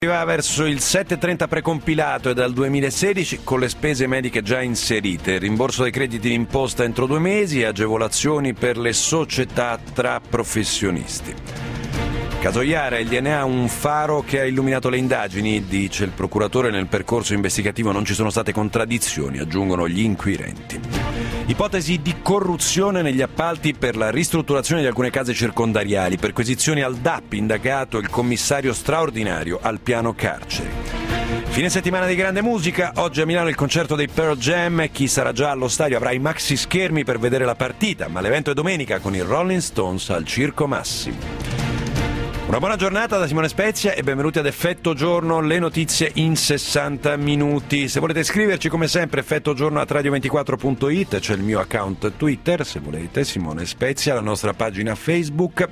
Va verso il 7,30 precompilato e dal 2016 con le spese mediche già inserite, rimborso dei crediti d'imposta entro 2 mesi e agevolazioni per le società tra professionisti. Caso Iara, il DNA un faro che ha illuminato le indagini, dice il procuratore. Nel percorso investigativo non ci sono state contraddizioni, aggiungono gli inquirenti. Ipotesi di corruzione negli appalti per la ristrutturazione di alcune case circondariali, perquisizioni al DAP, indagato il commissario straordinario al piano carceri. Fine settimana di grande musica, oggi a Milano il concerto dei Pearl Jam, chi sarà già allo stadio avrà i maxi schermi per vedere la partita, ma l'evento è domenica con i Rolling Stones al Circo Massimo. Una buona giornata da Simone Spezia e benvenuti ad Effetto Giorno, le notizie in 60 minuti. Se volete scriverci, come sempre, effettogiorno@radio24.it, c'è il mio account Twitter, se volete, Simone Spezia, la nostra pagina Facebook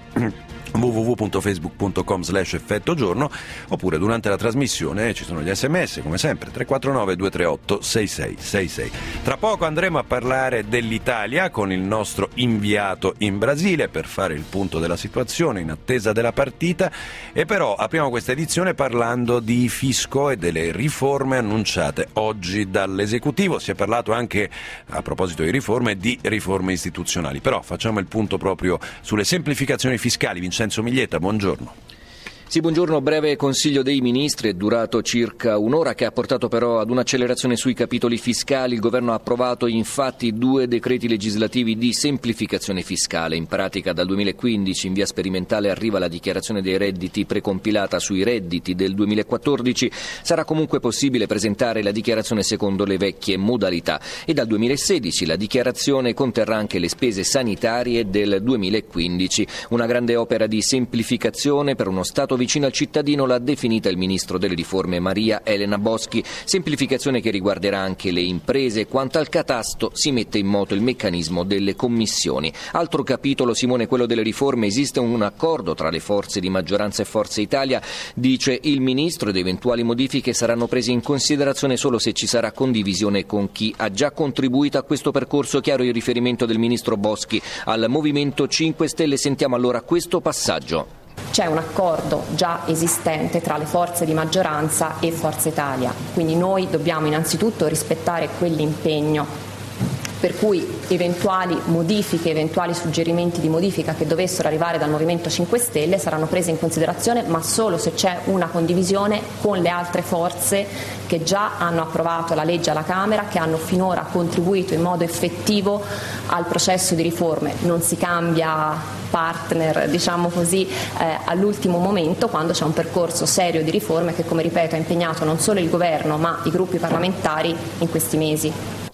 www.facebook.com/effettogiorno, oppure durante la trasmissione ci sono gli sms, come sempre 349 238 6666. Tra poco andremo a parlare dell'Italia con il nostro inviato in Brasile per fare il punto della situazione in attesa della partita, e però apriamo questa edizione parlando di fisco e delle riforme annunciate oggi dall'esecutivo. Si è parlato anche, a proposito di riforme istituzionali, però facciamo il punto proprio sulle semplificazioni fiscali. Vincenzo Miglietta, buongiorno. Sì, buongiorno. Breve Consiglio dei Ministri, è durato circa un'ora, che ha portato però ad un'accelerazione sui capitoli fiscali. Il governo ha approvato infatti 2 decreti legislativi di semplificazione fiscale. In pratica dal 2015 in via sperimentale arriva la dichiarazione dei redditi precompilata sui redditi del 2014. Sarà comunque possibile presentare la dichiarazione secondo le vecchie modalità, e dal 2016 la dichiarazione conterrà anche le spese sanitarie del 2015. Una grande opera di semplificazione per uno Stato vicino al cittadino, l'ha definita il ministro delle riforme Maria Elena Boschi. Semplificazione che riguarderà anche le imprese. Quanto al catasto si mette in moto il meccanismo delle commissioni. Altro capitolo, Simone, quello delle riforme. Esiste un accordo tra le forze di maggioranza e Forza Italia, dice il ministro, ed eventuali modifiche saranno prese in considerazione solo se ci sarà condivisione con chi ha già contribuito a questo percorso. Chiaro il riferimento del ministro Boschi al Movimento 5 Stelle. Sentiamo allora questo passaggio. C'è un accordo già esistente tra le forze di maggioranza e Forza Italia, quindi noi dobbiamo innanzitutto rispettare quell'impegno, per cui eventuali modifiche, eventuali suggerimenti di modifica che dovessero arrivare dal Movimento 5 Stelle saranno presi in considerazione, ma solo se c'è una condivisione con le altre forze che già hanno approvato la legge alla Camera, che hanno finora contribuito in modo effettivo al processo di riforme. Non si cambia partner, diciamo così, all'ultimo momento, quando c'è un percorso serio di riforme che, come ripeto, ha impegnato non solo il governo ma i gruppi parlamentari in questi mesi.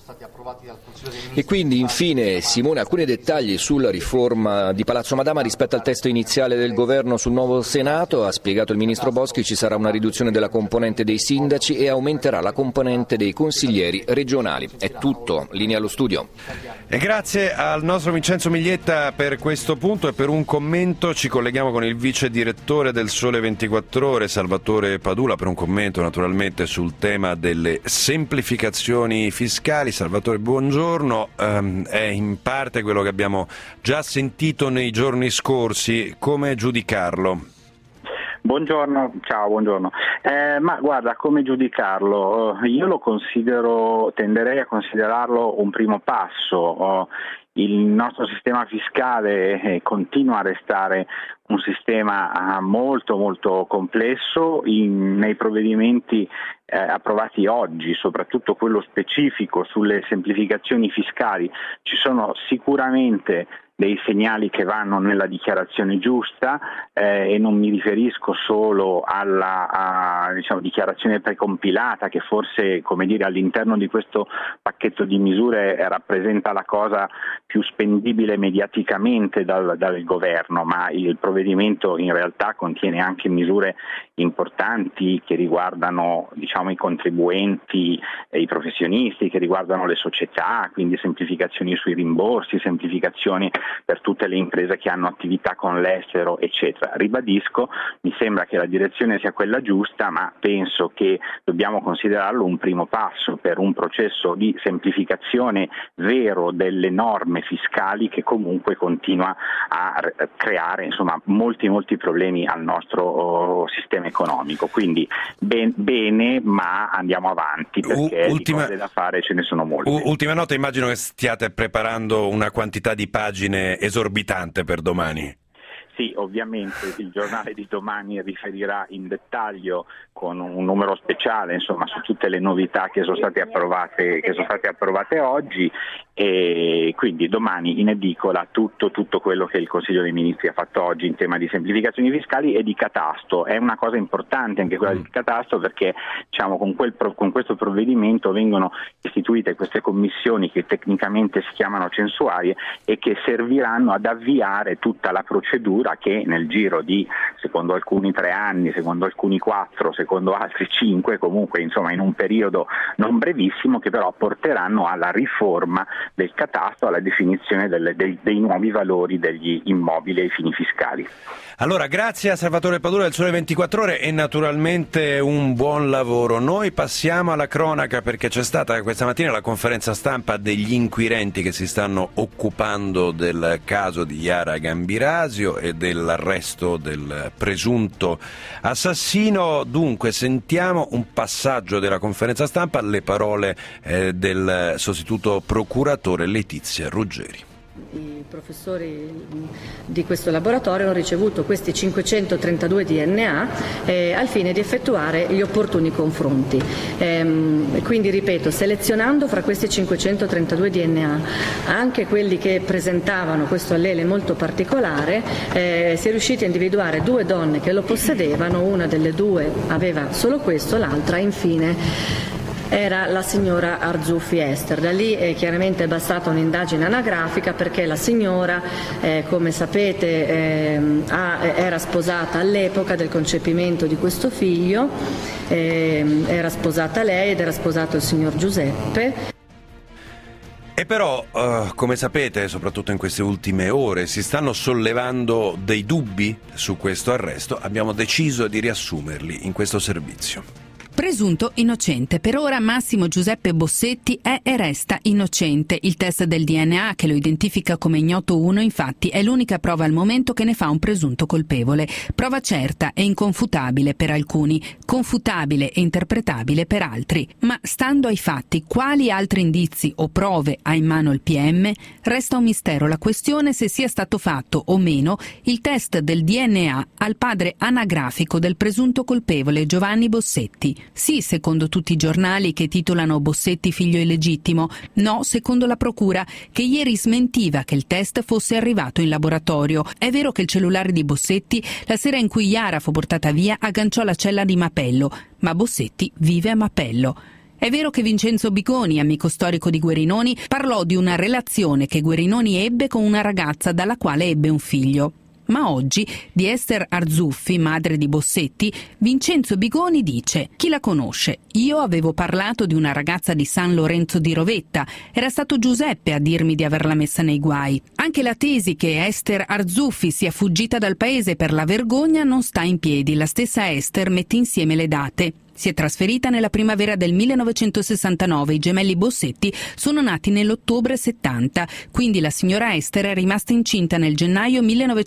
E quindi infine, Simone, alcuni dettagli sulla riforma di Palazzo Madama rispetto al testo iniziale del governo sul nuovo Senato. Ha spiegato il ministro Boschi, ci sarà una riduzione della componente dei sindaci e aumenterà la componente dei consiglieri regionali. È tutto, linea allo studio. E grazie al nostro Vincenzo Miglietta per questo punto, e per un commento ci colleghiamo con il vice direttore del Sole 24 Ore, Salvatore Padula, per un commento naturalmente sul tema delle semplificazioni fiscali. Salvatore, buongiorno. È in parte quello che abbiamo già sentito nei giorni scorsi, come giudicarlo? Buongiorno, ciao, buongiorno. Ma guarda, come giudicarlo? Io tenderei a considerarlo un primo passo. Il nostro sistema fiscale continua a restare un sistema molto molto complesso. Nei provvedimenti approvati oggi, soprattutto quello specifico sulle semplificazioni fiscali, ci sono sicuramente dei segnali che vanno nella dichiarazione giusta, e non mi riferisco solo alla dichiarazione precompilata, che forse, come dire, all'interno di questo pacchetto di misure rappresenta la cosa più spendibile mediaticamente dal governo, ma il provvedimento in realtà contiene anche misure importanti che riguardano i contribuenti e i professionisti, che riguardano le società, quindi semplificazioni sui rimborsi, semplificazioni per tutte le imprese che hanno attività con l'estero, eccetera. Ribadisco, mi sembra che la direzione sia quella giusta, ma penso che dobbiamo considerarlo un primo passo per un processo di semplificazione vero delle norme fiscali che comunque continua a creare molti problemi al nostro sistema economico. Quindi bene, ma andiamo avanti, perché di cose da fare ce ne sono molte. Ultima nota, immagino che stiate preparando una quantità di pagine esorbitante per domani. Sì, ovviamente il giornale di domani riferirà in dettaglio con un numero speciale, su tutte le novità che sono state approvate oggi, e quindi domani in edicola tutto quello che il Consiglio dei Ministri ha fatto oggi in tema di semplificazioni fiscali e di catasto. È una cosa importante anche quella del catasto, perché con questo provvedimento vengono istituite queste commissioni che tecnicamente si chiamano censuarie e che serviranno ad avviare tutta la procedura che nel giro di, secondo alcuni 3 anni, secondo alcuni 4, secondo altri 5, comunque in un periodo non brevissimo, che però porteranno alla riforma del catasto, alla definizione dei nuovi valori degli immobili ai fini fiscali. Allora, grazie a Salvatore Padura del Sole 24 Ore e naturalmente un buon lavoro. Noi passiamo alla cronaca, perché c'è stata questa mattina la conferenza stampa degli inquirenti che si stanno occupando del caso di Yara Gambirasio e dell'arresto del presunto assassino. Dunque, sentiamo un passaggio della conferenza stampa, le parole del sostituto procuratore Letizia Ruggeri. I professori di questo laboratorio hanno ricevuto questi 532 DNA al fine di effettuare gli opportuni confronti. Quindi, ripeto, selezionando fra questi 532 DNA anche quelli che presentavano questo allele molto particolare, si è riusciti a individuare 2 donne che lo possedevano, una delle 2 aveva solo questo, l'altra infine era la signora Arzuffi Ester. Da lì chiaramente è bastata un'indagine anagrafica, perché la signora, come sapete, era sposata all'epoca del concepimento di questo figlio, era sposata lei ed era sposato il signor Giuseppe. E però, come sapete, soprattutto in queste ultime ore, si stanno sollevando dei dubbi su questo arresto. Abbiamo deciso di riassumerli in questo servizio. Presunto innocente. Per ora Massimo Giuseppe Bossetti è e resta innocente. Il test del DNA che lo identifica come ignoto 1, infatti, è l'unica prova al momento che ne fa un presunto colpevole. Prova certa e inconfutabile per alcuni, confutabile e interpretabile per altri. Ma stando ai fatti, quali altri indizi o prove ha in mano il PM? Resta un mistero la questione se sia stato fatto o meno il test del DNA al padre anagrafico del presunto colpevole Giovanni Bossetti. Sì, secondo tutti i giornali che titolano Bossetti figlio illegittimo. No, secondo la procura, che ieri smentiva che il test fosse arrivato in laboratorio. È vero che il cellulare di Bossetti, la sera in cui Yara fu portata via, agganciò la cella di Mapello, ma Bossetti vive a Mapello. È vero che Vincenzo Biconi, amico storico di Guerinoni, parlò di una relazione che Guerinoni ebbe con una ragazza dalla quale ebbe un figlio. Ma oggi, di Ester Arzuffi, madre di Bossetti, Vincenzo Bigoni dice: chi la conosce? Io avevo parlato di una ragazza di San Lorenzo di Rovetta, era stato Giuseppe a dirmi di averla messa nei guai. Anche la tesi che Ester Arzuffi sia fuggita dal paese per la vergogna non sta in piedi, la stessa Ester mette insieme le date. Si è trasferita nella primavera del 1969, i gemelli Bossetti sono nati nell'ottobre 70, quindi la signora Ester è rimasta incinta nel gennaio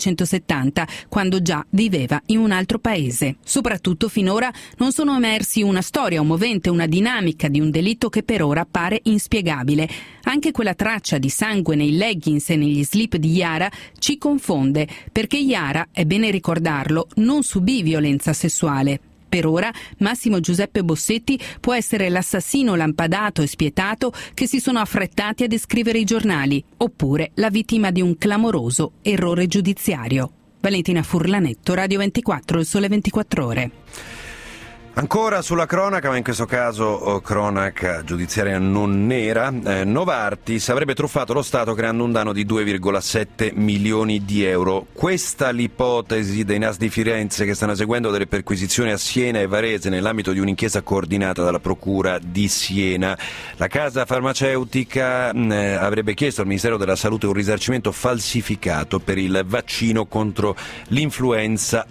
1970, quando già viveva in un altro paese. Soprattutto finora non sono emersi una storia, un movente, una dinamica di un delitto che per ora pare inspiegabile. Anche quella traccia di sangue nei leggings e negli slip di Yara ci confonde, perché Yara, è bene ricordarlo, non subì violenza sessuale. Per ora Massimo Giuseppe Bossetti può essere l'assassino lampadato e spietato che si sono affrettati a descrivere i giornali, oppure la vittima di un clamoroso errore giudiziario. Valentina Furlanetto, Radio 24, Il Sole 24 Ore. Ancora sulla cronaca, ma in questo caso cronaca giudiziaria non nera, Novartis avrebbe truffato lo Stato creando un danno di 2,7 milioni di euro. Questa l'ipotesi dei NAS di Firenze, che stanno eseguendo delle perquisizioni a Siena e Varese nell'ambito di un'inchiesta coordinata dalla Procura di Siena. La casa farmaceutica avrebbe chiesto al Ministero della Salute un risarcimento falsificato per il vaccino contro l'influenza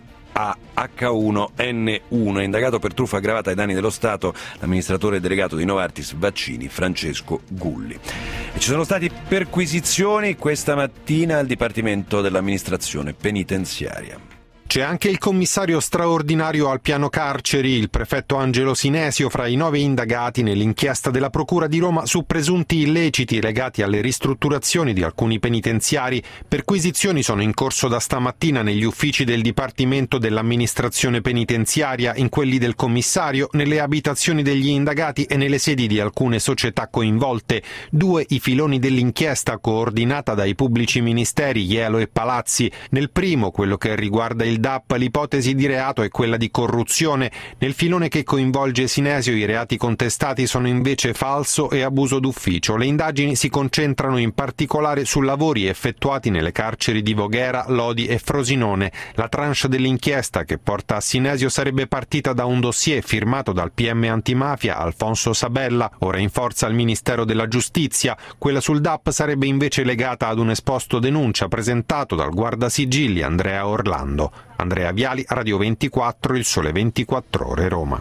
H1N1. È indagato per truffa aggravata ai danni dello Stato l'amministratore delegato di Novartis Vaccini, Francesco Gulli. E ci sono state perquisizioni questa mattina al Dipartimento dell'Amministrazione Penitenziaria. C'è anche il commissario straordinario al piano carceri, il prefetto Angelo Sinesio, fra i 9 indagati nell'inchiesta della Procura di Roma su presunti illeciti legati alle ristrutturazioni di alcuni penitenziari. Perquisizioni sono in corso da stamattina negli uffici del Dipartimento dell'Amministrazione Penitenziaria, in quelli del commissario, nelle abitazioni degli indagati e nelle sedi di alcune società coinvolte. 2 i filoni dell'inchiesta, coordinata dai pubblici ministeri Ielo e Palazzi. Nel primo, quello che riguarda il DAP, l'ipotesi di reato è quella di corruzione. Nel filone che coinvolge Sinesio i reati contestati sono invece falso e abuso d'ufficio. Le indagini si concentrano in particolare su lavori effettuati nelle carceri di Voghera, Lodi e Frosinone. La tranche dell'inchiesta che porta a Sinesio sarebbe partita da un dossier firmato dal PM antimafia Alfonso Sabella, ora in forza al Ministero della Giustizia. Quella sul DAP sarebbe invece legata ad un esposto denuncia presentato dal guardasigilli Andrea Orlando. Andrea Viali, Radio 24, Il Sole 24 Ore, Roma.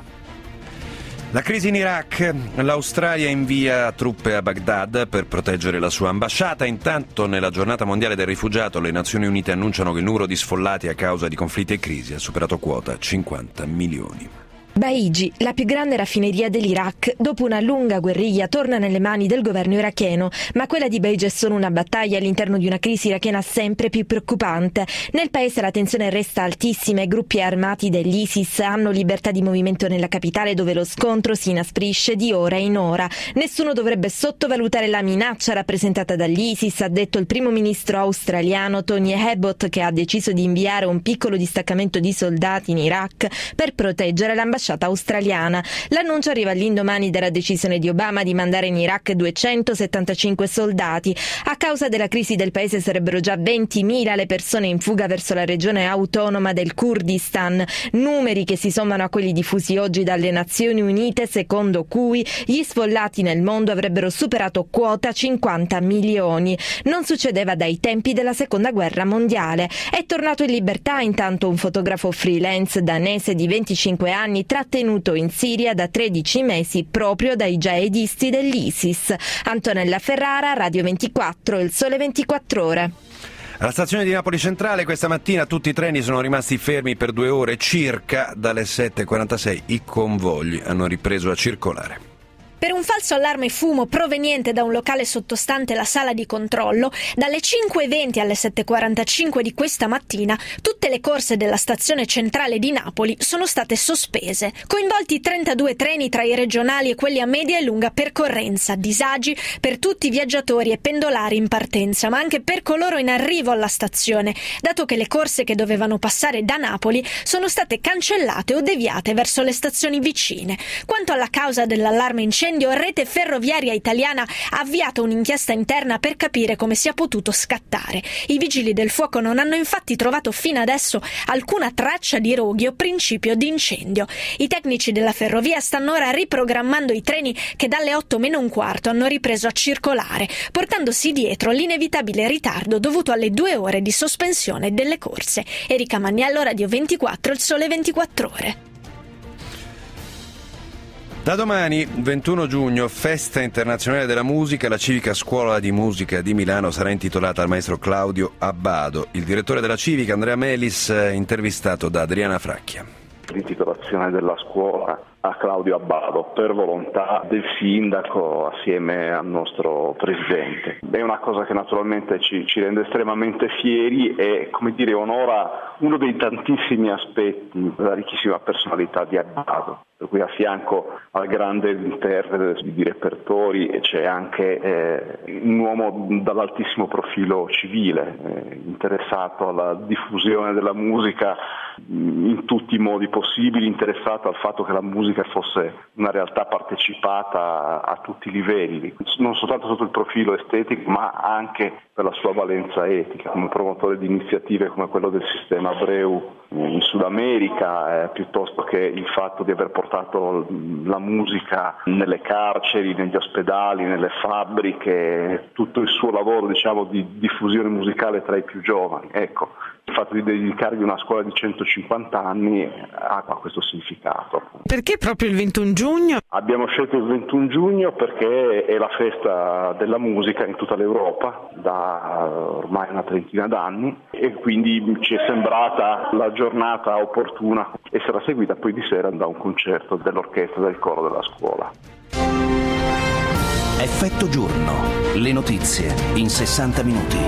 La crisi in Iraq. L'Australia invia truppe a Baghdad per proteggere la sua ambasciata. Intanto, nella giornata mondiale del rifugiato, le Nazioni Unite annunciano che il numero di sfollati a causa di conflitti e crisi ha superato quota 50 milioni. Baiji, la più grande raffineria dell'Iraq, dopo una lunga guerriglia torna nelle mani del governo iracheno, ma quella di Baiji è solo una battaglia all'interno di una crisi irachena sempre più preoccupante. Nel paese la tensione resta altissima e gruppi armati dell'ISIS hanno libertà di movimento nella capitale, dove lo scontro si inasprisce di ora in ora. Nessuno dovrebbe sottovalutare la minaccia rappresentata dall'ISIS, ha detto il primo ministro australiano Tony Abbott, che ha deciso di inviare un piccolo distaccamento di soldati in Iraq per proteggere l'ambasciata australiana. L'annuncio arriva all'indomani della decisione di Obama di mandare in Iraq 275 soldati. A causa della crisi del paese sarebbero già 20.000 le persone in fuga verso la regione autonoma del Kurdistan, numeri che si sommano a quelli diffusi oggi dalle Nazioni Unite, secondo cui gli sfollati nel mondo avrebbero superato quota 50 milioni. Non succedeva dai tempi della Seconda Guerra Mondiale. È tornato in libertà intanto un fotografo freelance danese di 25 anni trattenuto in Siria da 13 mesi proprio dai jihadisti dell'ISIS. Antonella Ferrara, Radio 24, Il Sole 24 Ore. Alla stazione di Napoli Centrale questa mattina tutti i treni sono rimasti fermi per 2 ore circa. Dalle 7.46 i convogli hanno ripreso a circolare. Per un falso allarme fumo proveniente da un locale sottostante la sala di controllo, dalle 5.20 alle 7.45 di questa mattina tutte le corse della stazione centrale di Napoli sono state sospese. Coinvolti 32 treni tra i regionali e quelli a media e lunga percorrenza, disagi per tutti i viaggiatori e pendolari in partenza, ma anche per coloro in arrivo alla stazione, dato che le corse che dovevano passare da Napoli sono state cancellate o deviate verso le stazioni vicine. Quanto alla causa dell'allarme incendio, Rete Ferroviaria Italiana ha avviato un'inchiesta interna per capire come sia potuto scattare. I vigili del fuoco non hanno infatti trovato fino adesso alcuna traccia di roghi o principio di incendio. I tecnici della ferrovia stanno ora riprogrammando i treni che dalle 8:45 hanno ripreso a circolare, portandosi dietro l'inevitabile ritardo dovuto alle 2 ore di sospensione delle corse. Erika Magniello, Radio 24, Il Sole 24 Ore. Da domani, 21 giugno, Festa Internazionale della Musica, la Civica Scuola di Musica di Milano sarà intitolata al maestro Claudio Abbado. Il direttore della Civica, Andrea Melis, intervistato da Adriana Fracchia. L'intitolazione della scuola a Claudio Abbado per volontà del sindaco assieme al nostro presidente. È una cosa che naturalmente ci rende estremamente fieri e, come dire, onora uno dei tantissimi aspetti della ricchissima personalità di Abbado. Per cui a fianco al grande interprete di repertori c'è anche un uomo dall'altissimo profilo civile, interessato alla diffusione della musica in tutti i modi possibili, interessato al fatto che la musica fosse una realtà partecipata a tutti i livelli, non soltanto sotto il profilo estetico ma anche per la sua valenza etica, come promotore di iniziative come quello del sistema Abreu in Sud America, piuttosto che il fatto di aver portato la musica nelle carceri, negli ospedali, nelle fabbriche, tutto il suo lavoro, diciamo, di diffusione musicale tra i più giovani. Ecco, il fatto di dedicargli una scuola di 150 anni ha questo significato. Perché proprio il 21 giugno? Abbiamo scelto il 21 giugno perché è la festa della musica in tutta l'Europa da ormai una trentina d'anni e quindi ci è sembrata la giornata opportuna e sarà seguita poi di sera da un concerto dell'orchestra del coro della scuola. Effetto giorno, le notizie in 60 minuti.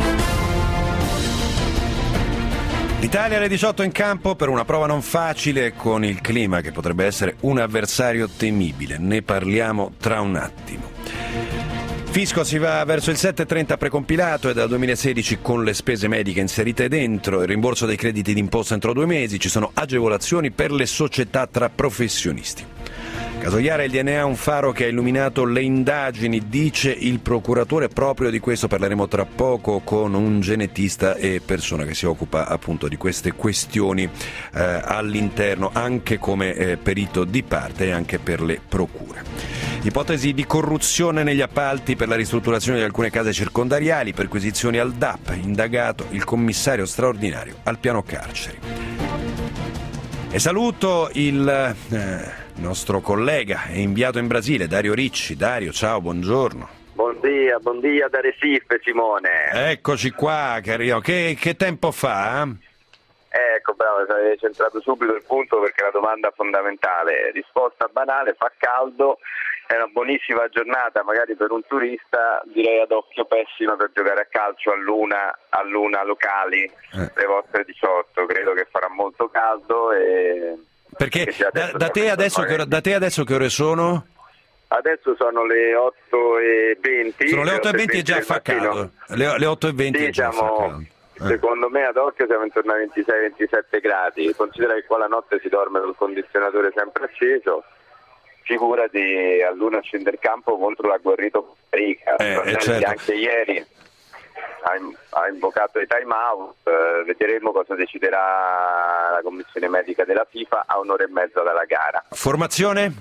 L'Italia alle 18 in campo per una prova non facile con il clima che potrebbe essere un avversario temibile. Ne parliamo tra un attimo. Fisco si va verso il 7,30 precompilato e dal 2016 con le spese mediche inserite dentro, il rimborso dei crediti d'imposta entro 2 mesi, ci sono agevolazioni per le società tra professionisti. Caso Iara, il DNA un faro che ha illuminato le indagini, dice il procuratore. Proprio di questo parleremo tra poco con un genetista e persona che si occupa appunto di queste questioni all'interno, anche come perito di parte e anche per le procure. Ipotesi di corruzione negli appalti per la ristrutturazione di alcune case circondariali, perquisizioni al DAP, indagato il commissario straordinario al piano carceri. E saluto il nostro collega e inviato in Brasile, Dario Ricci. Dario, ciao, buongiorno. Buon dia da Recife, Simone. Eccoci qua, carino. Che tempo fa? Ecco, bravo, hai centrato subito il punto perché la domanda fondamentale. Risposta banale, fa caldo, è una buonissima giornata, magari per un turista, direi ad occhio pessimo per giocare a calcio a luna locali, le vostre 18, credo che farà molto caldo e... Perché da te adesso che ore sono? Adesso sono le 8:20. Sono le 8:20 e già fa caldo. Le 8:20 sì, e già fa caldo. Secondo me ad occhio siamo intorno ai 26-27 gradi. Considera che qua la notte si dorme col condizionatore sempre acceso. Figurati a luna scende il campo contro l'agguerrito Costa Rica. Certo. Anche ieri ha invocato i time out, vedremo cosa deciderà la commissione medica della FIFA a un'ora e mezza dalla gara. Formazione?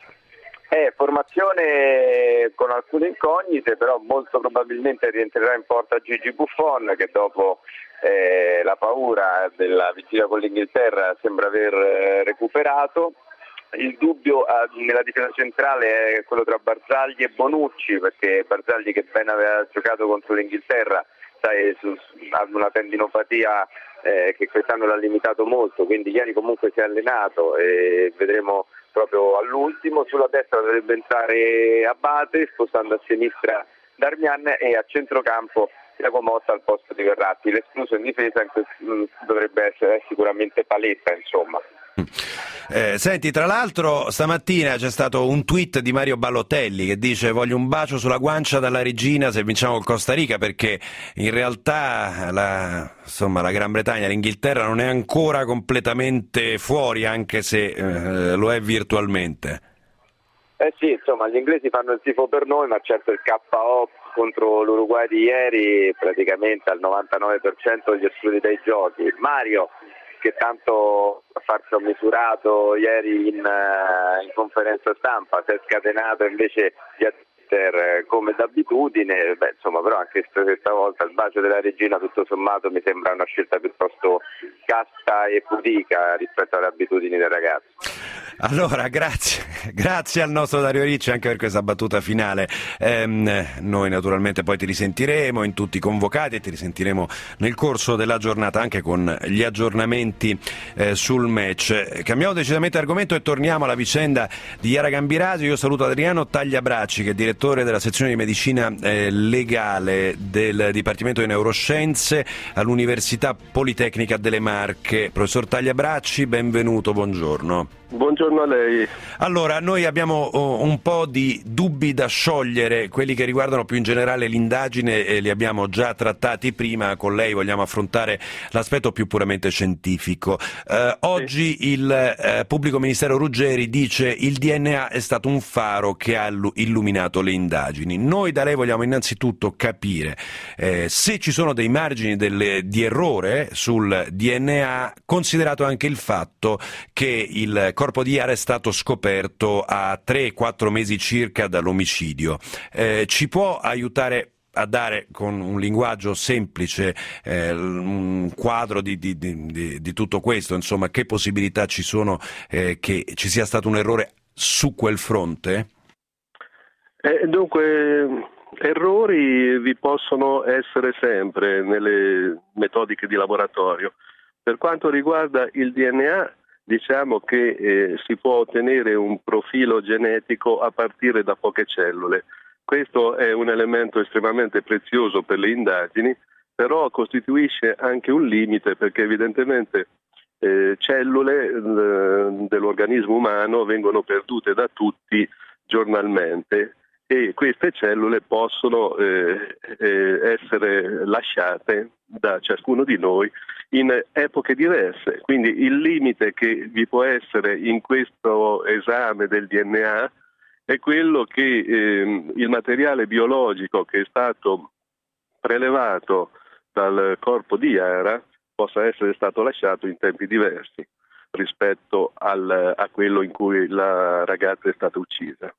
Formazione con alcune incognite, però molto probabilmente rientrerà in porta Gigi Buffon, che dopo la paura della vittoria con l'Inghilterra sembra aver recuperato. Il dubbio nella difesa centrale è quello tra Barzagli e Bonucci, perché Barzagli, che ben aveva giocato contro l'Inghilterra, ha una tendinopatia che quest'anno l'ha limitato molto, quindi ieri comunque si è allenato e vedremo proprio all'ultimo. Sulla destra dovrebbe entrare Abate, spostando a sinistra Darmian, e a centrocampo Thiago Motta al posto di Verratti. L'escluso in difesa dovrebbe essere sicuramente Paletta, insomma. Senti, tra l'altro stamattina c'è stato un tweet di Mario Balotelli che dice: voglio un bacio sulla guancia dalla regina se vinciamo il Costa Rica, perché in realtà la Gran Bretagna, l'Inghilterra non è ancora completamente fuori, anche se lo è virtualmente. Sì, insomma, gli inglesi fanno il tifo per noi, ma certo il KO contro l'Uruguay di ieri praticamente al 99% li esclude dai giochi. Mario, che tanto a farsi un misurato ieri in conferenza stampa, si è scatenato invece di Twitter come d'abitudine, però anche questa volta il bacio della regina tutto sommato mi sembra una scelta piuttosto casta e pudica rispetto alle abitudini del ragazzo. Allora, grazie al nostro Dario Ricci anche per questa battuta finale. Noi naturalmente poi ti risentiremo in tutti i convocati e ti risentiremo nel corso della giornata anche con gli aggiornamenti sul match. Cambiamo decisamente argomento e torniamo alla vicenda di Chiara Gambirasio. Io saluto Adriano Tagliabracci, che è direttore della sezione di medicina legale del Dipartimento di Neuroscienze all'Università Politecnica delle Marche. Professor Tagliabracci, benvenuto, buongiorno. Buongiorno a lei. Allora, noi abbiamo un po' di dubbi da sciogliere, quelli che riguardano più in generale l'indagine, e li abbiamo già trattati prima. Con lei vogliamo affrontare l'aspetto più puramente scientifico. Oggi il pubblico ministero Ruggeri dice il DNA è stato un faro che ha illuminato le indagini. Noi da lei vogliamo innanzitutto capire se ci sono dei margini di errore sul DNA, considerato anche il fatto che il corpo di Chiara è stato scoperto a 3-4 mesi circa dall'omicidio. Ci può aiutare a dare con un linguaggio semplice un quadro di tutto questo? Insomma, che possibilità ci sono che ci sia stato un errore su quel fronte? Dunque, errori vi possono essere sempre nelle metodiche di laboratorio. Per quanto riguarda il DNA, diciamo che si può ottenere un profilo genetico a partire da poche cellule. Questo è un elemento estremamente prezioso per le indagini, però costituisce anche un limite, perché evidentemente cellule dell'organismo umano vengono perdute da tutti giornalmente e queste cellule possono essere lasciate da ciascuno di noi in epoche diverse. Quindi il limite che vi può essere in questo esame del DNA è quello che il materiale biologico che è stato prelevato dal corpo di Chiara possa essere stato lasciato in tempi diversi rispetto a quello in cui la ragazza è stata uccisa.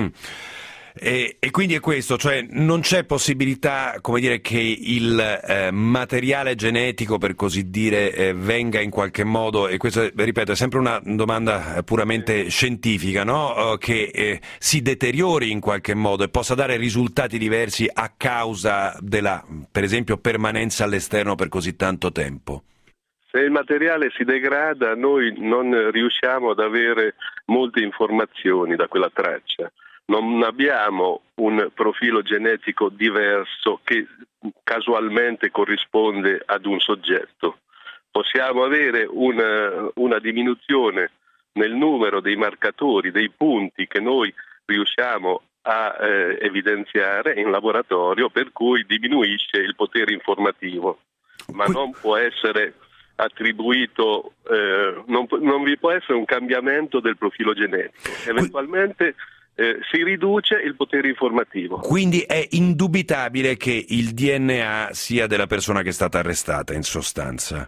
E quindi è questo, cioè non c'è possibilità, come dire, che il materiale genetico, per così dire, venga in qualche modo, e questo, ripeto, è sempre una domanda puramente scientifica, no? Che si deteriori in qualche modo e possa dare risultati diversi a causa della, per esempio, permanenza all'esterno per così tanto tempo. Se il materiale si degrada, noi non riusciamo ad avere molte informazioni da quella traccia. Non abbiamo un profilo genetico diverso che casualmente corrisponde ad un soggetto. Possiamo avere una diminuzione nel numero dei marcatori, dei punti che noi riusciamo a evidenziare in laboratorio, per cui diminuisce il potere informativo, ma non può essere attribuito, non vi può essere un cambiamento del profilo genetico. Eventualmente si riduce il potere informativo. Quindi è indubitabile che il DNA sia della persona che è stata arrestata, in sostanza?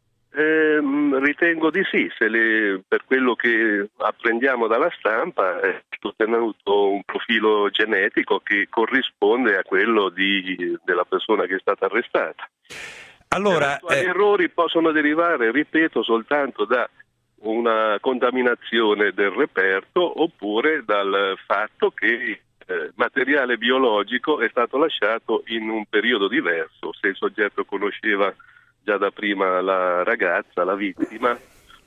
Ritengo di sì, per quello che apprendiamo dalla stampa è ottenuto un profilo genetico che corrisponde a quello della persona che è stata arrestata. Allora, gli errori possono derivare, ripeto, soltanto da una contaminazione del reperto oppure dal fatto che il materiale biologico è stato lasciato in un periodo diverso, se il soggetto conosceva già da prima la ragazza, la vittima,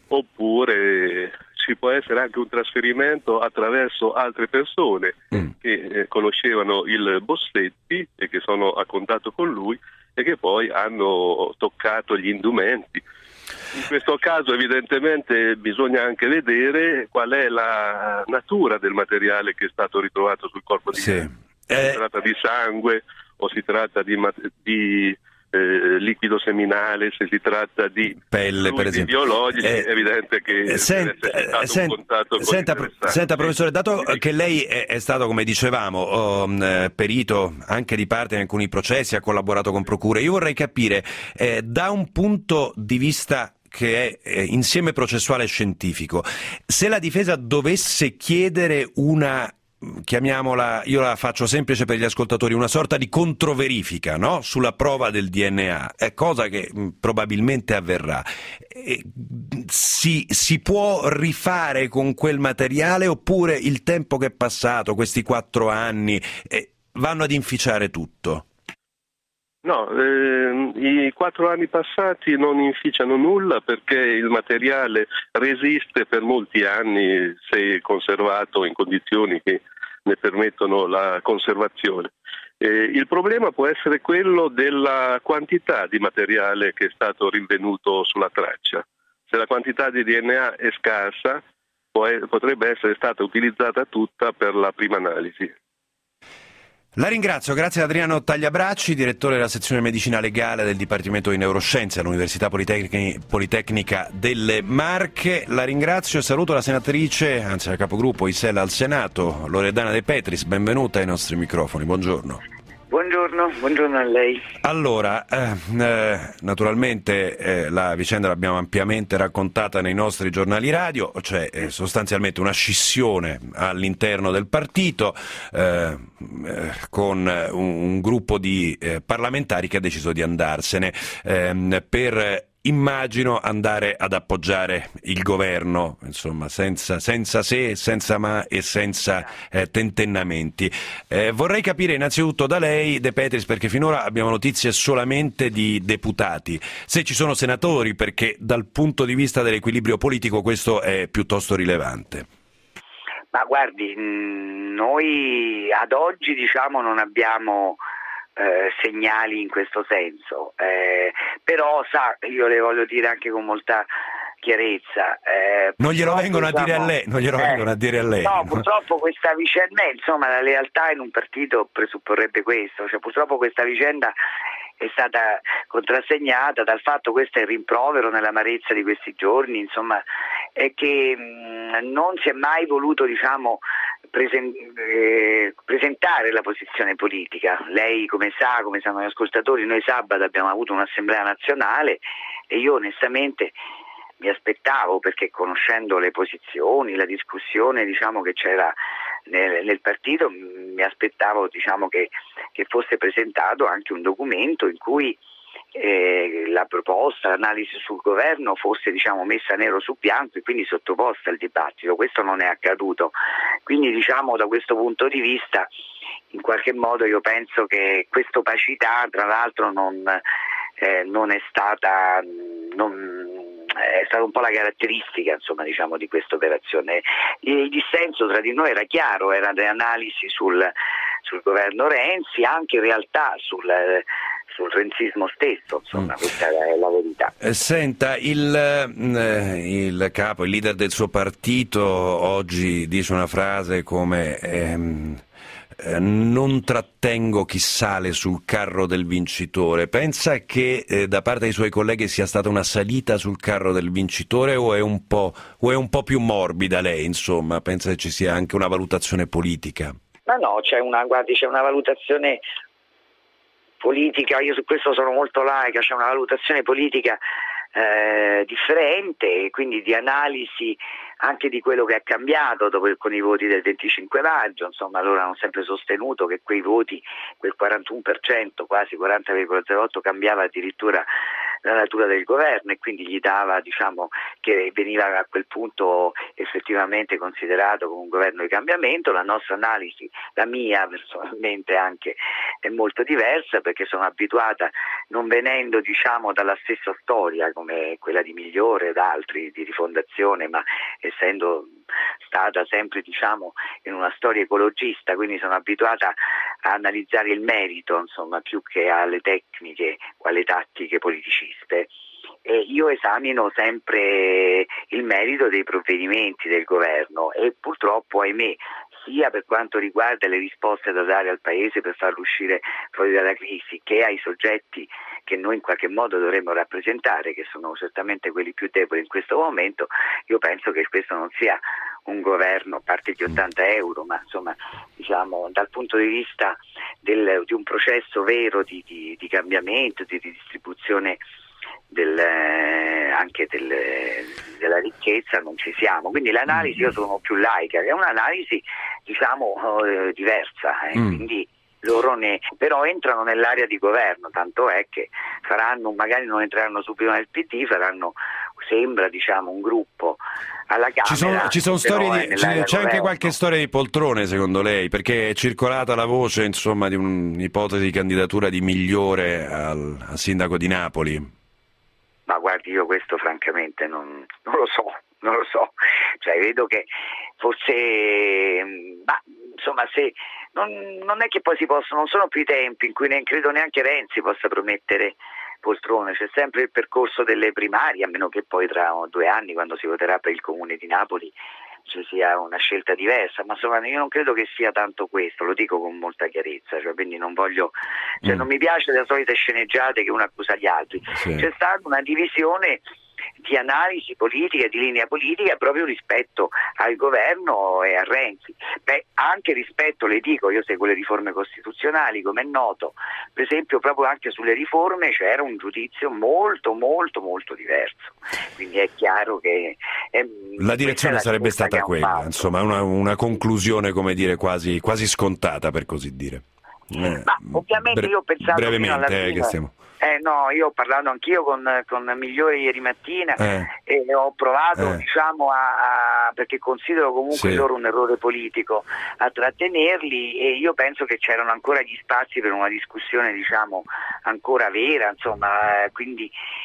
oppure ci può essere anche un trasferimento attraverso altre persone che conoscevano il Bossetti e che sono a contatto con lui e che poi hanno toccato gli indumenti. In questo caso evidentemente bisogna anche vedere qual è la natura del materiale che è stato ritrovato sul corpo di Chiara. Si tratta di sangue o si tratta di liquido seminale, se si tratta di pelle, per esempio, biologici, è evidente che un contatto con senta professore, dato che lei è stato, come dicevamo, perito anche di parte in alcuni processi, ha collaborato con procure, io vorrei capire da un punto di vista che è insieme processuale e scientifico, se la difesa dovesse chiedere una chiamiamola, io la faccio semplice per gli ascoltatori, una sorta di controverifica, no? Sulla prova del DNA, è cosa che probabilmente avverrà. Si può rifare con quel materiale, oppure il tempo che è passato, questi 4 anni, vanno ad inficiare tutto? No, i 4 anni passati non inficiano nulla, perché il materiale resiste per molti anni se conservato in condizioni che ne permettono la conservazione. Il problema può essere quello della quantità di materiale che è stato rinvenuto sulla traccia. Se la quantità di DNA è scarsa, potrebbe essere stata utilizzata tutta per la prima analisi. La ringrazio, grazie ad Adriano Tagliabracci, direttore della sezione medicina legale del Dipartimento di Neuroscienze all'Università Politecnica delle Marche. La ringrazio e saluto la senatrice, anzi la capogruppo Isella al Senato, Loredana De Petris, benvenuta ai nostri microfoni, buongiorno. Buongiorno a lei. Allora, naturalmente la vicenda l'abbiamo ampiamente raccontata nei nostri giornali radio, c'è sostanzialmente una scissione all'interno del partito con un gruppo di parlamentari che ha deciso di andarsene per, immagino, andare ad appoggiare il governo, insomma, senza se, senza ma e senza tentennamenti. Vorrei capire innanzitutto da lei, De Petris, perché finora abbiamo notizie solamente di deputati, se ci sono senatori, perché dal punto di vista dell'equilibrio politico questo è piuttosto rilevante. Ma guardi, noi ad oggi non abbiamo segnali in questo senso, però io le voglio dire anche con molta chiarezza. Non glielo vengono a dire a lei, No, purtroppo questa vicenda, la lealtà in un partito presupporrebbe questo, purtroppo questa vicenda è stata contrassegnata dal fatto, questo è il rimprovero nell'amarezza di questi giorni, è che non si è mai voluto presentare la posizione politica. Lei come sanno gli ascoltatori, noi sabato abbiamo avuto un'assemblea nazionale e io onestamente mi aspettavo, perché conoscendo le posizioni, la discussione che c'era nel partito, mi aspettavo che fosse presentato anche un documento in cui la proposta, l'analisi sul governo fosse messa nero su bianco e quindi sottoposta al dibattito. Questo non è accaduto, quindi da questo punto di vista in qualche modo io penso che questa opacità tra l'altro non è stata è stata un po' la caratteristica di questa operazione. Il dissenso tra di noi era chiaro, era le analisi sul governo Renzi, anche in realtà sul renzismo stesso, questa è la verità. Senta, il capo, il leader del suo partito oggi dice una frase come non trattengo chi sale sul carro del vincitore. Pensa che da parte dei suoi colleghi sia stata una salita sul carro del vincitore o è un po' più morbida lei, pensa che ci sia anche una valutazione politica? Ma no, c'è una valutazione politica, io su questo sono molto laica, c'è una valutazione politica differente, quindi di analisi anche di quello che è cambiato con i voti del 25 maggio, loro hanno sempre sostenuto che quei voti, quel 41%, quasi 40,08, cambiava addirittura la natura del governo e quindi gli dava, che veniva a quel punto effettivamente considerato come un governo di cambiamento. La nostra analisi, la mia personalmente anche, è molto diversa, perché sono abituata, non venendo dalla stessa storia come quella di Migliore ed altri di Rifondazione, ma essendo stata sempre in una storia ecologista, quindi sono abituata a analizzare il merito più che alle tecniche o alle tattiche politiciste. E io esamino sempre il merito dei provvedimenti del governo e purtroppo, ahimè, sia per quanto riguarda le risposte da dare al Paese per farlo uscire fuori dalla crisi, che ai soggetti che noi in qualche modo dovremmo rappresentare, che sono certamente quelli più deboli in questo momento, io penso che questo non sia un governo, a parte gli 80 euro, ma dal punto di vista di un processo vero di cambiamento, di distribuzione anche della ricchezza non ci siamo. Quindi l'analisi, io sono più laica, è un'analisi diciamo diversa, quindi loro però entrano nell'area di governo, tanto è che magari non entreranno subito nel PD, sembra diciamo un gruppo alla Camera. Ci sono storie c'è anche qualche storia di poltrone secondo lei, perché è circolata la voce insomma di un'ipotesi di candidatura di Migliore al sindaco di Napoli? Ma guardi, io questo francamente non lo so, cioè vedo che forse insomma se non è che poi non sono più i tempi in cui credo neanche Renzi possa promettere poltrone, c'è sempre il percorso delle primarie, a meno che poi tra 2 anni, quando si voterà per il comune di Napoli, ci sia una scelta diversa, ma insomma io non credo che sia tanto questo, lo dico con molta chiarezza, cioè, quindi non mi piace le solite sceneggiate che uno accusa gli altri. Sì. C'è stata una divisione di analisi politica, di linea politica proprio rispetto al governo e a Renzi. Anche rispetto, le dico, io seguo le riforme costituzionali, come è noto, per esempio proprio anche sulle riforme c'era un giudizio molto molto molto diverso, quindi è chiaro che la direzione sarebbe stata quella, insomma una conclusione, come dire, quasi scontata, per così dire. Ma ovviamente io ho pensato brevemente che stiamo... No, io ho parlato anch'io con Migliore ieri mattina e ho provato perché considero comunque loro un errore politico a trattenerli, e io penso che c'erano ancora gli spazi per una discussione diciamo ancora vera, insomma, quindi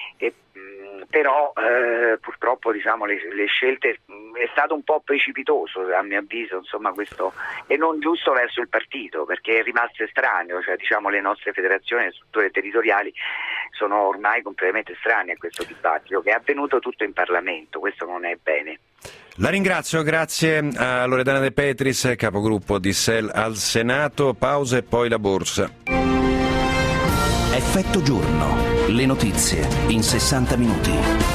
però purtroppo diciamo le scelte è stato un po' precipitoso a mio avviso, insomma, questo, e non giusto verso il partito, perché è rimasto estraneo, cioè diciamo le nostre federazioni e strutture territoriali sono ormai completamente estranee a questo dibattito che è avvenuto tutto in Parlamento, questo non è bene. La ringrazio, grazie a Loredana De Petris, capogruppo di SEL al Senato. Pausa e poi la borsa. Effetto giorno, le notizie in 60 minuti.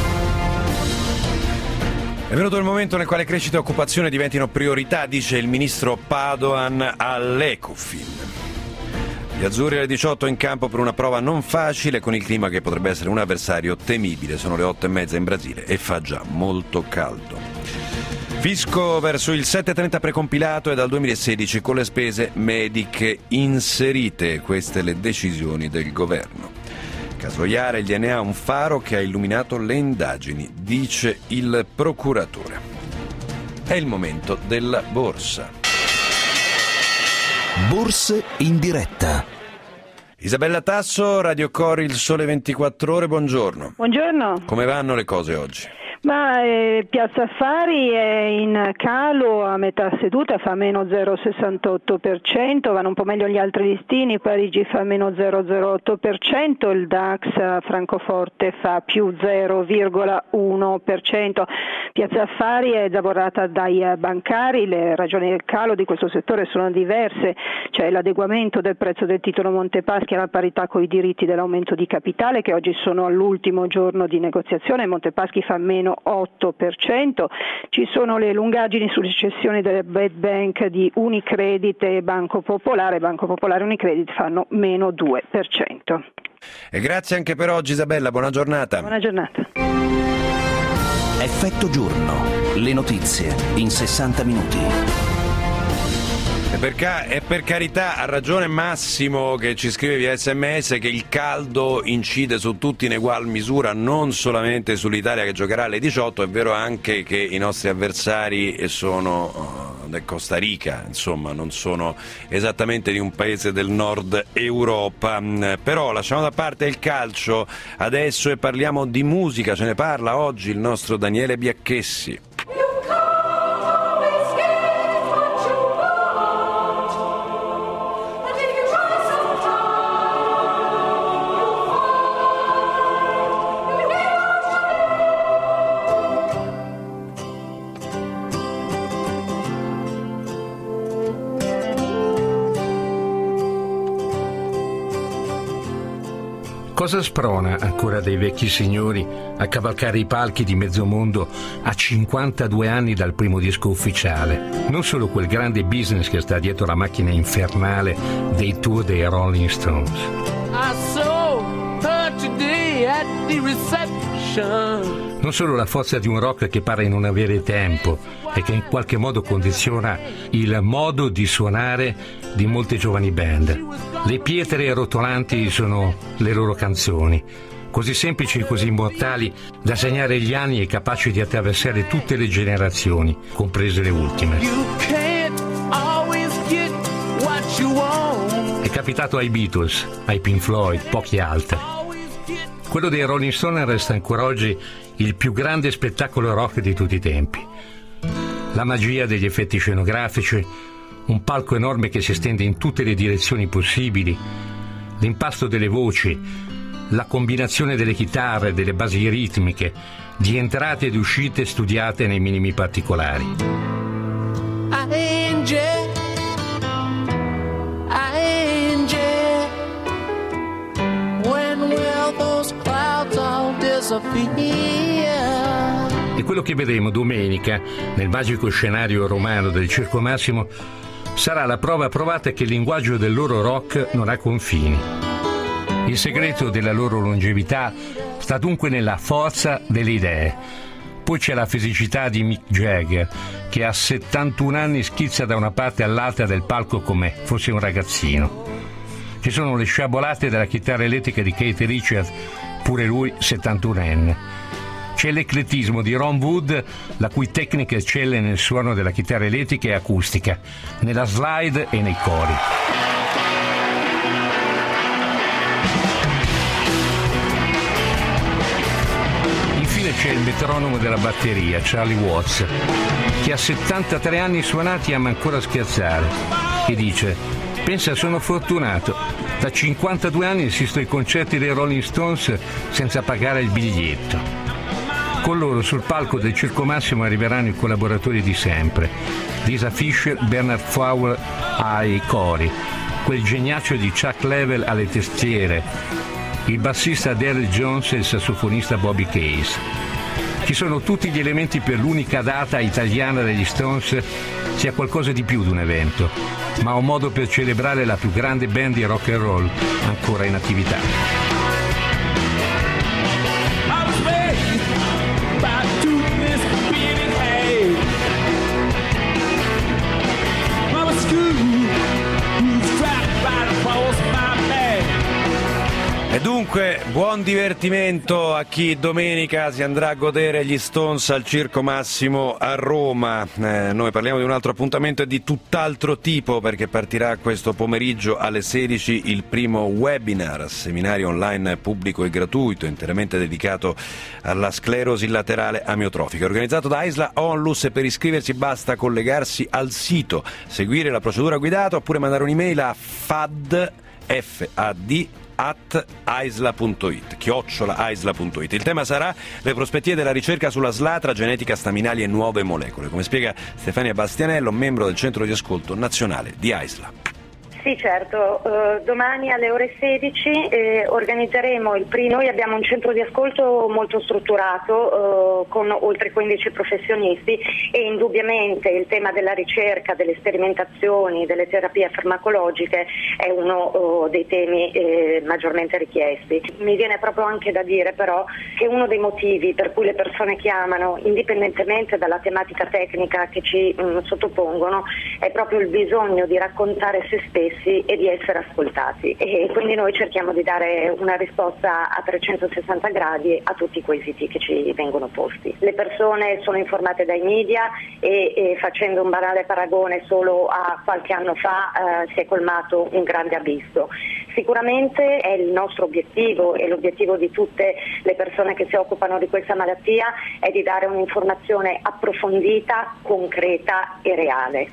È venuto il momento nel quale crescita e occupazione diventino priorità, dice il ministro Padoan all'Ecofin. Gli azzurri alle 18 in campo per una prova non facile, con il clima che potrebbe essere un avversario temibile. Sono le 8:30 in Brasile e fa già molto caldo. Fisco verso il 7,30 precompilato e dal 2016 con le spese mediche inserite. Queste le decisioni del governo. Caso Iara, il DNA un faro che ha illuminato le indagini, dice il procuratore. È il momento della borsa. Borse in diretta. Isabella Tasso, Radio Cori, Il Sole 24 Ore, buongiorno. Buongiorno. Come vanno le cose oggi? Ma Piazza Affari è in calo a metà seduta, fa meno 0,68%, vanno un po' meglio gli altri listini, Parigi fa meno 0,08%, il DAX a Francoforte fa più 0,1%. Piazza Affari è zavorrata dai bancari, le ragioni del calo di questo settore sono diverse, c'è l'adeguamento del prezzo del titolo Montepaschi alla parità con i diritti dell'aumento di capitale che oggi sono all'ultimo giorno di negoziazione, Montepaschi fa meno 8%, ci sono le lungaggini sulle cessioni delle bad bank di Unicredit e Banco Popolare e Unicredit fanno meno 2%. E grazie anche per oggi Isabella, buona giornata. Buona giornata. Effetto giorno, le notizie in 60 minuti. E per carità, ha ragione Massimo che ci scrive via SMS che il caldo incide su tutti in egual misura, non solamente sull'Italia che giocherà alle 18, è vero anche che i nostri avversari sono del Costa Rica, insomma non sono esattamente di un paese del nord Europa, però lasciamo da parte il calcio adesso e parliamo di musica, ce ne parla oggi il nostro Daniele Biacchessi. Cosa sprona ancora dei vecchi signori a cavalcare i palchi di mezzo mondo a 52 anni dal primo disco ufficiale? Non solo quel grande business che sta dietro la macchina infernale dei tour dei Rolling Stones. Non solo la forza di un rock che pare non avere tempo e che in qualche modo condiziona il modo di suonare di molte giovani band. Le pietre rotolanti sono le loro canzoni, così semplici e così immortali da segnare gli anni e capaci di attraversare tutte le generazioni, comprese le ultime. È capitato ai Beatles, ai Pink Floyd, pochi altri. Quello dei Rolling Stones resta ancora oggi il più grande spettacolo rock di tutti i tempi. La magia degli effetti scenografici, un palco enorme che si estende in tutte le direzioni possibili, l'impasto delle voci, la combinazione delle chitarre, delle basi ritmiche, di entrate ed uscite studiate nei minimi particolari. E quello che vedremo domenica nel magico scenario romano del Circo Massimo sarà la prova provata che il linguaggio del loro rock non ha confini. Il segreto della loro longevità sta dunque nella forza delle idee. Poi c'è la fisicità di Mick Jagger, che a 71 anni schizza da una parte all'altra del palco come fosse un ragazzino. Ci sono le sciabolate della chitarra elettrica di Keith Richards, pure lui 71enne. C'è l'eclettismo di Ron Wood, la cui tecnica eccelle nel suono della chitarra elettrica e acustica, nella slide e nei cori. Infine c'è il metronomo della batteria, Charlie Watts, che a 73 anni suonati ama ancora scherzare e dice: pensa, sono fortunato, da 52 anni assisto ai concerti dei Rolling Stones senza pagare il biglietto. Con loro sul palco del Circo Massimo arriveranno i collaboratori di sempre: Lisa Fischer, Bernard Fowler ai cori, quel geniaccio di Chuck Leavell alle tastiere, il bassista Daryl Jones e il sassofonista Bobby Case. Ci sono tutti gli elementi per l'unica data italiana degli Stones sia qualcosa di più di un evento, ma un modo per celebrare la più grande band di rock and roll ancora in attività. E dunque, buon divertimento a chi domenica si andrà a godere gli Stones al Circo Massimo a Roma. Noi parliamo di un altro appuntamento di tutt'altro tipo, perché partirà questo pomeriggio alle 16 il primo webinar, seminario online pubblico e gratuito, interamente dedicato alla sclerosi laterale amiotrofica, organizzato da Aisla Onlus. E per iscriversi basta collegarsi al sito, seguire la procedura guidata oppure mandare un'email a @aisla.it, @aisla.it. Il tema sarà le prospettive della ricerca sulla slatra, genetica, staminali e nuove molecole, come spiega Stefania Bastianello, membro del centro di ascolto nazionale di Aisla. Sì, certo, domani alle ore 16 organizzeremo noi abbiamo un centro di ascolto molto strutturato con oltre 15 professionisti e indubbiamente il tema della ricerca, delle sperimentazioni, delle terapie farmacologiche è uno dei temi maggiormente richiesti. Mi viene proprio anche da dire però che uno dei motivi per cui le persone chiamano, indipendentemente dalla tematica tecnica che ci sottopongono, è proprio il bisogno di raccontare se stessi e di essere ascoltati, e quindi noi cerchiamo di dare una risposta a 360 gradi a tutti i quesiti che ci vengono posti. Le persone sono informate dai media e facendo un banale paragone solo a qualche anno fa si è colmato un grande abisso. Sicuramente è il nostro obiettivo e l'obiettivo di tutte le persone che si occupano di questa malattia è di dare un'informazione approfondita, concreta e reale.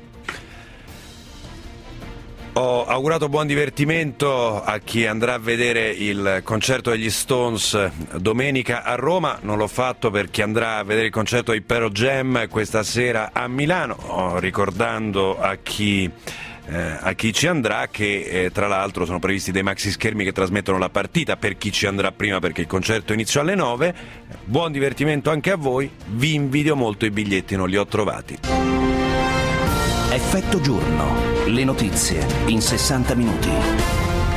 Ho augurato buon divertimento a chi andrà a vedere il concerto degli Stones domenica a Roma. Non l'ho fatto per chi andrà a vedere il concerto di Pearl Jam questa sera a Milano, ricordando a chi ci andrà che tra l'altro sono previsti dei maxi schermi che trasmettono la partita per chi ci andrà prima, perché il concerto inizia alle 9. Buon divertimento anche a voi, vi invidio molto, i biglietti non li ho trovati. Effetto giorno. Le notizie in 60 minuti.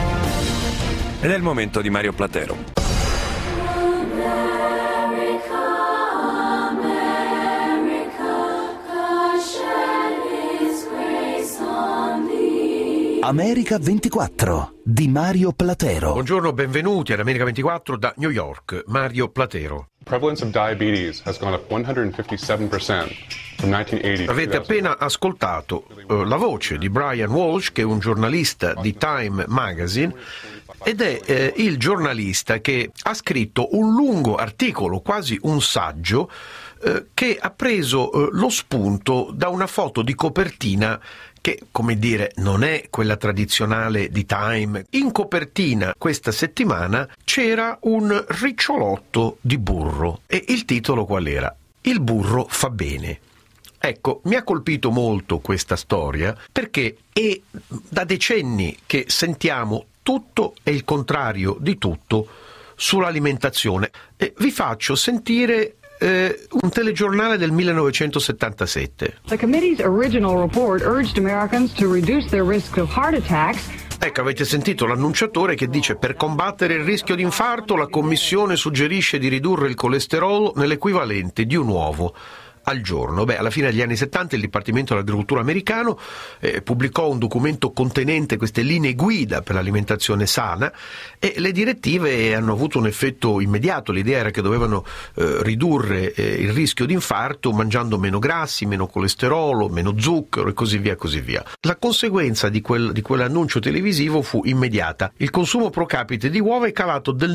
Ed è il momento di Mario Platero. America 24 di Mario Platero. Buongiorno, benvenuti all'America 24 da New York. Mario Platero. Prevalence of diabetes has gone up 157% from 1980. Avete appena ascoltato la voce di Brian Walsh, che è un giornalista di Time Magazine, ed è il giornalista che ha scritto un lungo articolo, quasi un saggio, che ha preso lo spunto da una foto di copertina che, come dire, non è quella tradizionale di Time. In copertina questa settimana c'era un ricciolotto di burro e il titolo qual era? Il burro fa bene. Ecco, mi ha colpito molto questa storia perché è da decenni che sentiamo tutto e il contrario di tutto sull'alimentazione. Vi faccio sentire un telegiornale del 1977. The committee's original report urged Americans to reduce their risk of heart attacks. Ecco, avete sentito l'annunciatore che dice: per combattere il rischio di infarto la Commissione suggerisce di ridurre il colesterolo nell'equivalente di un uovo al giorno. Alla fine degli anni 70 il Dipartimento dell'Agricoltura americano pubblicò un documento contenente queste linee guida per l'alimentazione sana e le direttive hanno avuto un effetto immediato. L'idea era che dovevano ridurre il rischio di infarto mangiando meno grassi, meno colesterolo, meno zucchero e così via, così via. La conseguenza di quell'annuncio televisivo fu immediata. Il consumo pro capite di uova è calato del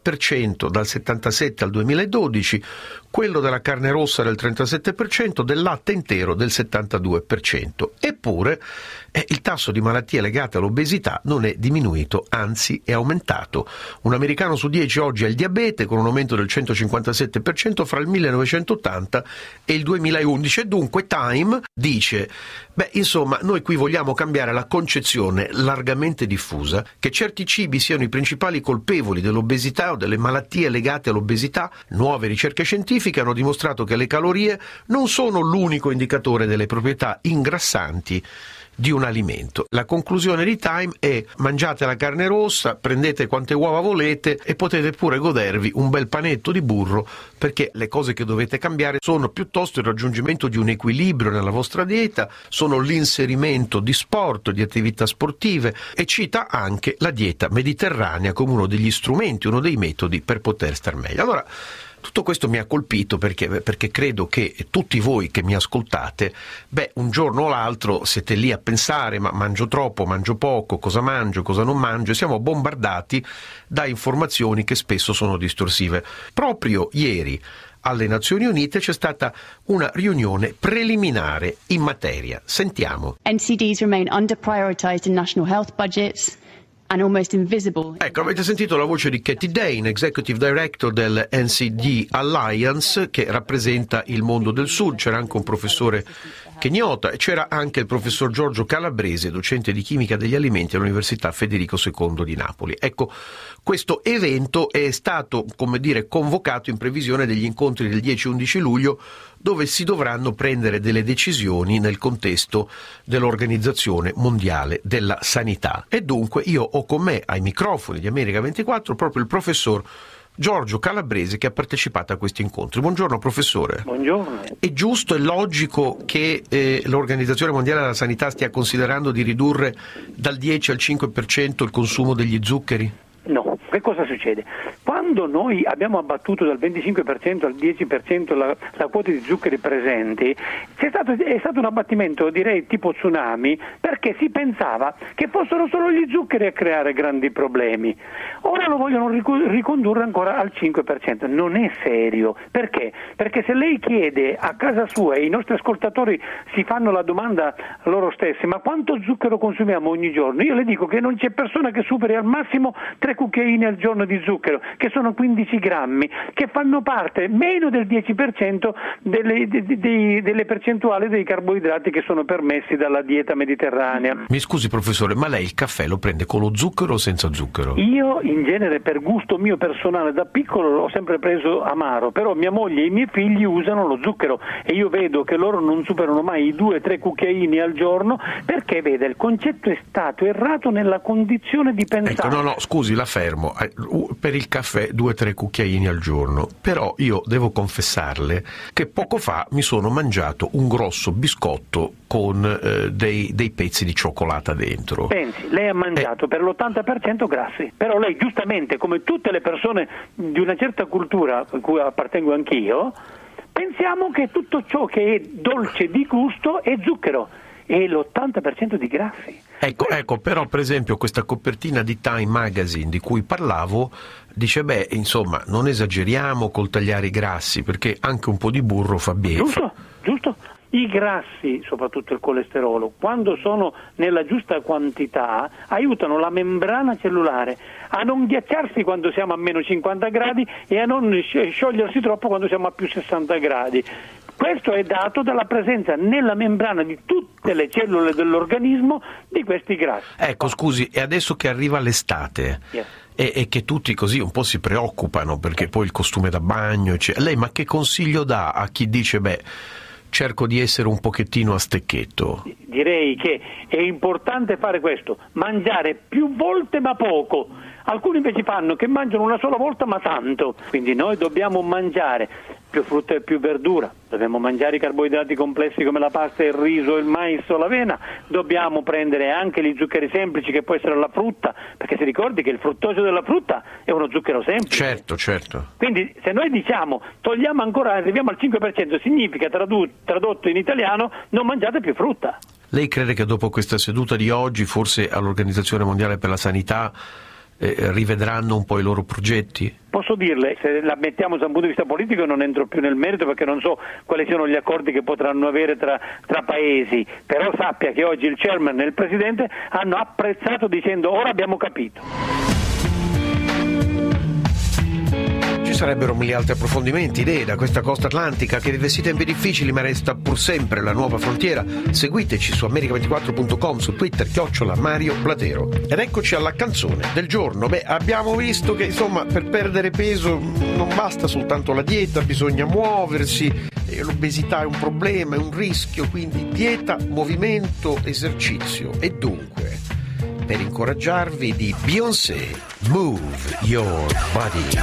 9% dal 77 al 2012, quello della carne rossa del 37%, del latte intero del 72%. Eppure il tasso di malattie legate all'obesità non è diminuito, anzi è aumentato. Un americano su 10 oggi ha il diabete, con un aumento del 157% fra il 1980 e il 2011. E dunque Time dice: insomma, noi qui vogliamo cambiare la concezione largamente diffusa che certi cibi siano i principali colpevoli dell'obesità o delle malattie legate all'obesità. Nuove ricerche scientifiche hanno dimostrato che le calorie non sono l'unico indicatore delle proprietà ingrassanti di un alimento. La conclusione di Time è: mangiate la carne rossa, prendete quante uova volete e potete pure godervi un bel panetto di burro, perché le cose che dovete cambiare sono piuttosto il raggiungimento di un equilibrio nella vostra dieta, sono l'inserimento di sport, di attività sportive, e cita anche la dieta mediterranea come uno degli strumenti, uno dei metodi per poter star meglio. Allora, tutto questo mi ha colpito perché credo che tutti voi che mi ascoltate, un giorno o l'altro siete lì a pensare: ma mangio troppo, mangio poco, cosa mangio, cosa non mangio, e siamo bombardati da informazioni che spesso sono distorsive. Proprio ieri alle Nazioni Unite c'è stata una riunione preliminare in materia. Sentiamo. NCDs remain under-prioritized in national health budgets. Ecco, avete sentito la voce di Katie Dane, Executive Director del NCD Alliance, che rappresenta il mondo del Sud. C'era anche un professore kenyota e c'era anche il professor Giorgio Calabrese, docente di chimica degli alimenti all'Università Federico II di Napoli. Ecco, questo evento è stato, convocato in previsione degli incontri del 10-11 luglio, dove si dovranno prendere delle decisioni nel contesto dell'Organizzazione Mondiale della Sanità. E dunque io ho con me ai microfoni di America 24 proprio il professor Giorgio Calabrese, che ha partecipato a questi incontri. Buongiorno professore. Buongiorno. È giusto e logico che l'Organizzazione Mondiale della Sanità stia considerando di ridurre dal 10 al 5% il consumo degli zuccheri? No, che cosa succede? Quando noi abbiamo abbattuto dal 25% al 10% la quota di zuccheri presenti, è stato un abbattimento, direi, tipo tsunami, perché si pensava che fossero solo gli zuccheri a creare grandi problemi. Ora lo vogliono ricondurre ancora al 5%. Non è serio. Perché? Perché se lei chiede a casa sua, e i nostri ascoltatori si fanno la domanda loro stessi: ma quanto zucchero consumiamo ogni giorno? Io le dico che non c'è persona che superi al massimo 3 cucchiaini al giorno di zucchero, che sono 15 grammi, che fanno parte meno del 10% delle percentuali dei carboidrati che sono permessi dalla dieta mediterranea. Mi scusi professore, ma lei il caffè lo prende con lo zucchero o senza zucchero? Io in genere, per gusto mio personale, da piccolo l'ho sempre preso amaro, però mia moglie e i miei figli usano lo zucchero e io vedo che loro non superano mai i 2-3 cucchiaini al giorno, perché vede, il concetto è stato errato nella condizione di pensare. Ecco, no, scusi, la fermo. Per il caffè bere 2-3 cucchiaini al giorno, però io devo confessarle che poco fa mi sono mangiato un grosso biscotto con dei pezzi di cioccolata dentro. Pensi, lei ha mangiato per l'80% grassi, però lei giustamente, come tutte le persone di una certa cultura a cui appartengo anch'io, pensiamo che tutto ciò che è dolce di gusto è zucchero e l'80% di grassi. Ecco, però per esempio questa copertina di Time Magazine di cui parlavo dice insomma non esageriamo col tagliare i grassi, perché anche un po' di burro fa bene. Giusto. I grassi, soprattutto il colesterolo, quando sono nella giusta quantità, aiutano la membrana cellulare a non ghiacciarsi quando siamo a meno 50 gradi e a non sciogliersi troppo quando siamo a più 60 gradi. Questo è dato dalla presenza nella membrana di tutte le cellule dell'organismo di questi grassi. Ecco, scusi, e adesso che arriva l'estate e che tutti così un po' si preoccupano perché poi il costume da bagno, lei ma che consiglio dà a chi dice cerco di essere un pochettino a stecchetto? Direi che è importante fare questo, mangiare più volte ma poco. Alcuni invece fanno che mangiano una sola volta ma tanto, quindi noi dobbiamo mangiare più frutta e più verdura, dobbiamo mangiare i carboidrati complessi come la pasta, il riso, il mais o l'avena, dobbiamo prendere anche gli zuccheri semplici che può essere la frutta, perché si ricordi che il fruttosio della frutta è uno zucchero semplice. Certo. Quindi se noi diciamo togliamo ancora, arriviamo al 5%, significa tradotto in italiano non mangiate più frutta. Lei crede che dopo questa seduta di oggi forse all'Organizzazione Mondiale per la Sanità rivedranno un po' i loro progetti? Posso dirle, se la mettiamo da un punto di vista politico non entro più nel merito perché non so quali siano gli accordi che potranno avere tra paesi, però sappia che oggi il chairman e il presidente hanno apprezzato dicendo ora abbiamo capito. Ci sarebbero mille altri approfondimenti, idee da questa costa atlantica che vive sì tempi difficili ma resta pur sempre la nuova frontiera. Seguiteci su America24.com, su Twitter *Mario Platero. Ed eccoci alla canzone del giorno. Abbiamo visto che insomma per perdere peso non basta soltanto la dieta, bisogna muoversi, l'obesità è un problema, è un rischio, quindi dieta, movimento, esercizio. E dunque, per incoraggiarvi di Beyoncé, Move Your Body.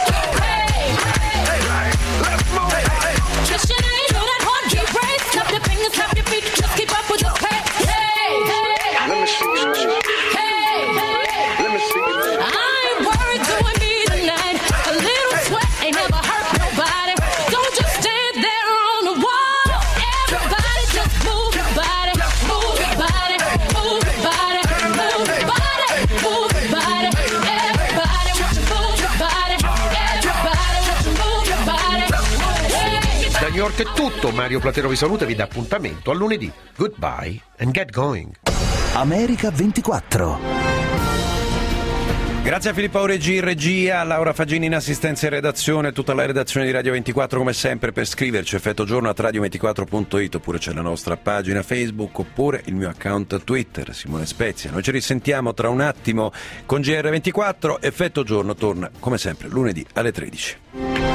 Da New York è tutto, Mario Platero vi saluta e vi dà appuntamento a lunedì. Goodbye and get going. America 24. Grazie a Filippo Aureggi in regia, a Laura Fagini in assistenza e redazione, tutta la redazione di Radio 24 come sempre. Per scriverci effettogiorno@radio24.it, oppure c'è la nostra pagina Facebook, oppure il mio account Twitter, Simone Spezia. Noi ci risentiamo tra un attimo con GR24. Effetto Giorno torna come sempre lunedì alle 13.